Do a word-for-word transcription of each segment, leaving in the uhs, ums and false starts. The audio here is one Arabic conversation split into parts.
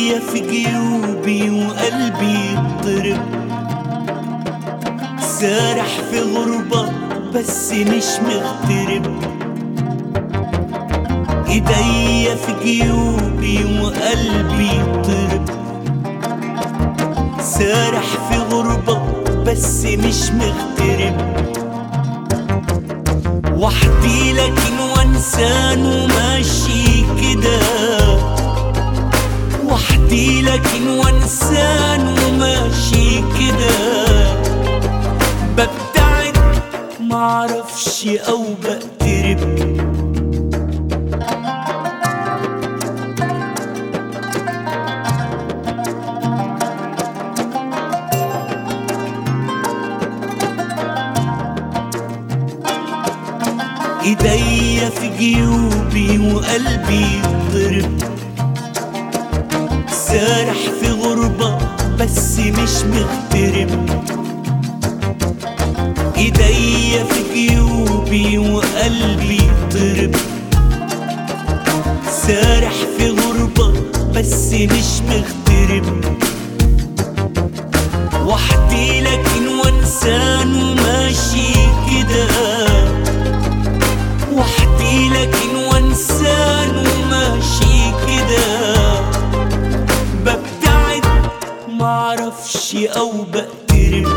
ايديا في جيوبي وقلبي يضطرب، سارح في غربة بس مش مغترب. ايديا في جيوبي وقلبي يضطرب، سارح في غربة بس مش مغترب. وحدي لكن وانسان وماشي كده، وحدي لكن وانسان وماشي كده. ببتعد معرفش او بقترب، ايديا في جيوبي وقلبي يضطرب، سارح في غربة بس مش مغترب. ايديا في جيوبي وقلبي يضطرب، سارح في غربة بس مش مغترب. وحدي لكن وانسان وماشي كده، وحدي لكن وانسان وماشي كده. ببتعد معرفش او بقترب،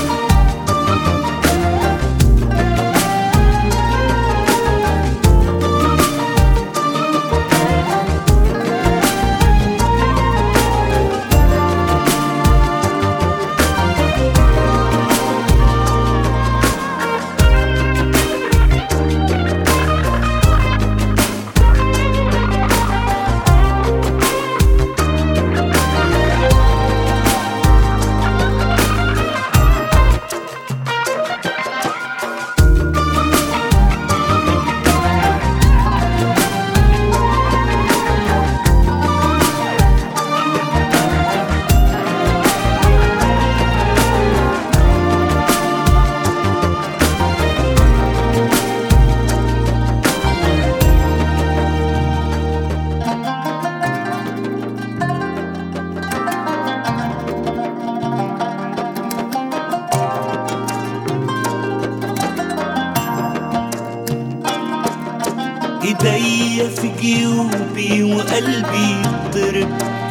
ايديا في جيوبي وقلبي يضطرب،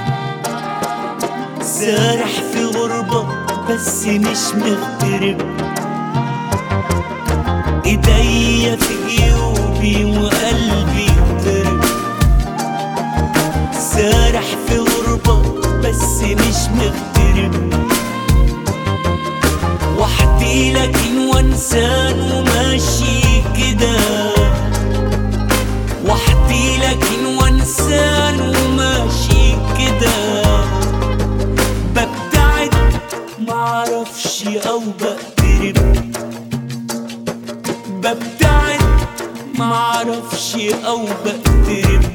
سارح في غربة بس مش مغترب. ايديا في جيوبي وقلبي يضطرب، سارح في غربة بس مش مغترب. وحدي لكن وانسان وماشي كده، وحدي لكن وانسان وماشي كده. ببتعد معرفش او بقترب، ببتعد معرفش او بقترب.